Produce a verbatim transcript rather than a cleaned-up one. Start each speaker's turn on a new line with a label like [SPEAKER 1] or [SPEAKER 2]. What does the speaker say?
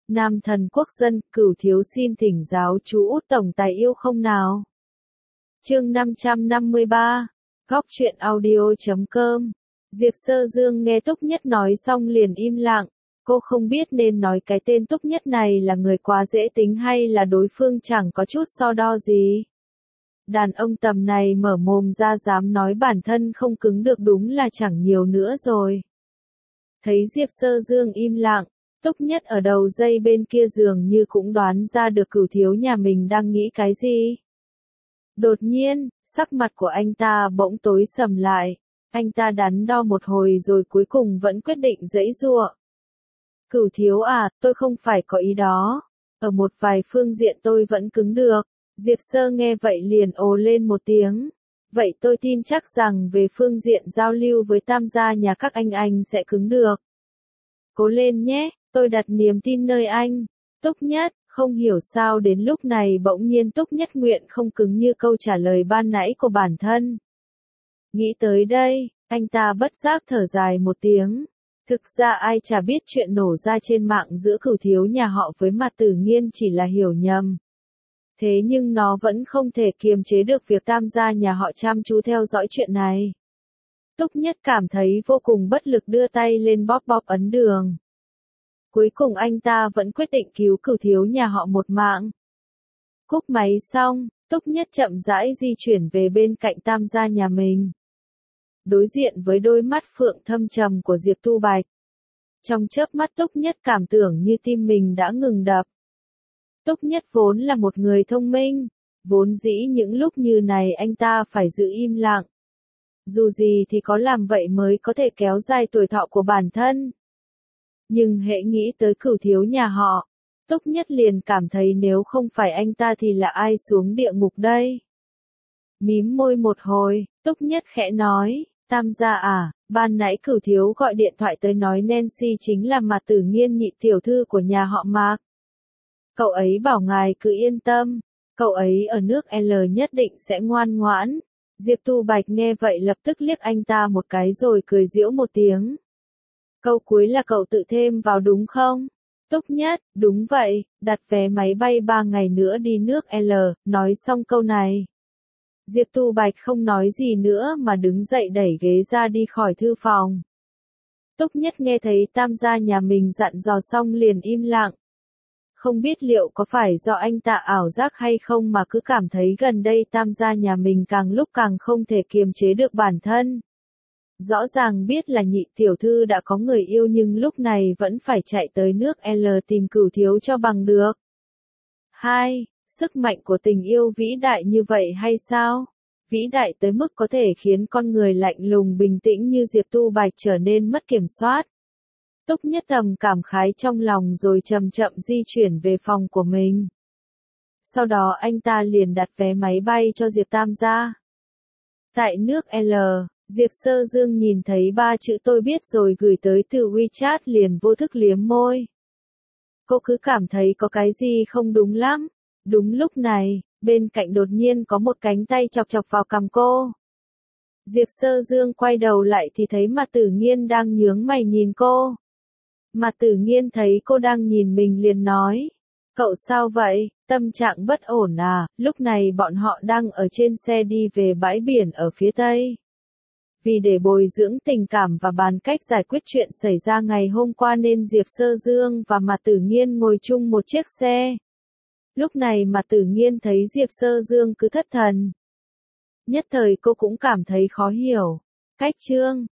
[SPEAKER 1] Nam thần quốc dân, Cửu thiếu xin thỉnh giáo chú Út tổng tài yêu không nào. Chương năm trăm năm mươi ba, Góc truyện audio chấm com. Diệp Sơ Dương nghe Túc Nhất nói xong liền im lặng, cô không biết nên nói cái tên Túc Nhất này là người quá dễ tính hay là đối phương chẳng có chút so đo gì. Đàn ông tầm này mở mồm ra dám nói bản thân không cứng được đúng là chẳng nhiều nữa rồi. Thấy Diệp Sơ Dương im lặng, Túc Nhất ở đầu dây bên kia giường như cũng đoán ra được Cửu thiếu nhà mình đang nghĩ cái gì. Đột nhiên, sắc mặt của anh ta bỗng tối sầm lại, anh ta đắn đo một hồi rồi cuối cùng vẫn quyết định giãy giụa. Cửu thiếu à, tôi không phải có ý đó, ở một vài phương diện tôi vẫn cứng được. Diệp Sơ nghe vậy liền ồ lên một tiếng. Vậy tôi tin chắc rằng về phương diện giao lưu với tam gia nhà các anh anh sẽ cứng được. Cố lên nhé, tôi đặt niềm tin nơi anh. Túc Nhất, không hiểu sao đến lúc này bỗng nhiên Túc Nhất nguyện không cứng như câu trả lời ban nãy của bản thân. Nghĩ tới đây, anh ta bất giác thở dài một tiếng. Thực ra ai chả biết chuyện nổ ra trên mạng giữa Cửu thiếu nhà họ với Mạt Tử Nghiên chỉ là hiểu nhầm. Thế nhưng nó vẫn không thể kiềm chế được việc tam gia nhà họ chăm chú theo dõi chuyện này. Túc Nhất cảm thấy vô cùng bất lực đưa tay lên bóp bóp ấn đường. Cuối cùng anh ta vẫn quyết định cứu Cửu thiếu nhà họ một mạng. Cúp máy xong, Túc Nhất chậm rãi di chuyển về bên cạnh tam gia nhà mình. Đối diện với đôi mắt phượng thâm trầm của Diệp Tu Bạch. Trong chớp mắt Túc Nhất cảm tưởng như tim mình đã ngừng đập. Túc Nhất vốn là một người thông minh, vốn dĩ những lúc như này anh ta phải giữ im lặng. Dù gì thì có làm vậy mới có thể kéo dài tuổi thọ của bản thân. Nhưng hễ nghĩ tới Cửu thiếu nhà họ, Túc Nhất liền cảm thấy nếu không phải anh ta thì là ai xuống địa ngục đây. Mím môi một hồi, Túc Nhất khẽ nói, tam gia à, ban nãy Cửu thiếu gọi điện thoại tới nói Nancy chính là Mạt Tử Nghiên nhị tiểu thư của nhà họ Mạc. Cậu ấy bảo ngài cứ yên tâm, cậu ấy ở nước L nhất định sẽ ngoan ngoãn. Diệp Tu Bạch nghe vậy lập tức liếc anh ta một cái rồi cười giễu một tiếng. Câu cuối là cậu tự thêm vào đúng không? Túc Nhất, đúng vậy, đặt vé máy bay ba ngày nữa đi nước L, nói xong câu này. Diệp Tu Bạch không nói gì nữa mà đứng dậy đẩy ghế ra đi khỏi thư phòng. Túc Nhất nghe thấy tam gia nhà mình dặn dò xong liền im lặng. Không biết liệu có phải do anh ta ảo giác hay không mà cứ cảm thấy gần đây tam gia nhà mình càng lúc càng không thể kiềm chế được bản thân. Rõ ràng biết là nhị tiểu thư đã có người yêu nhưng lúc này vẫn phải chạy tới nước L tìm Cửu thiếu cho bằng được. hai. Sức mạnh của tình yêu vĩ đại như vậy hay sao? Vĩ đại tới mức có thể khiến con người lạnh lùng bình tĩnh như Diệp Tu Bạch trở nên mất kiểm soát. Túc Nhất thầm cảm khái trong lòng rồi chậm chậm di chuyển về phòng của mình. Sau đó anh ta liền đặt vé máy bay cho Diệp tam gia. Tại nước L, Diệp Sơ Dương nhìn thấy ba chữ tôi biết rồi gửi tới từ WeChat liền vô thức liếm môi. Cô cứ cảm thấy có cái gì không đúng lắm. Đúng lúc này, bên cạnh đột nhiên có một cánh tay chọc chọc vào cằm cô. Diệp Sơ Dương quay đầu lại thì thấy Mạt Tử Nghiên đang nhướng mày nhìn cô. Mạt Tử Nghiên thấy cô đang nhìn mình liền nói. Cậu sao vậy, tâm trạng bất ổn à? Lúc này bọn họ đang ở trên xe đi về bãi biển ở phía Tây. Vì để bồi dưỡng tình cảm và bàn cách giải quyết chuyện xảy ra ngày hôm qua nên Diệp Sơ Dương và Mạt Tử Nghiên ngồi chung một chiếc xe. Lúc này Mạt Tử Nghiên thấy Diệp Sơ Dương cứ thất thần. Nhất thời cô cũng cảm thấy khó hiểu. Cách chương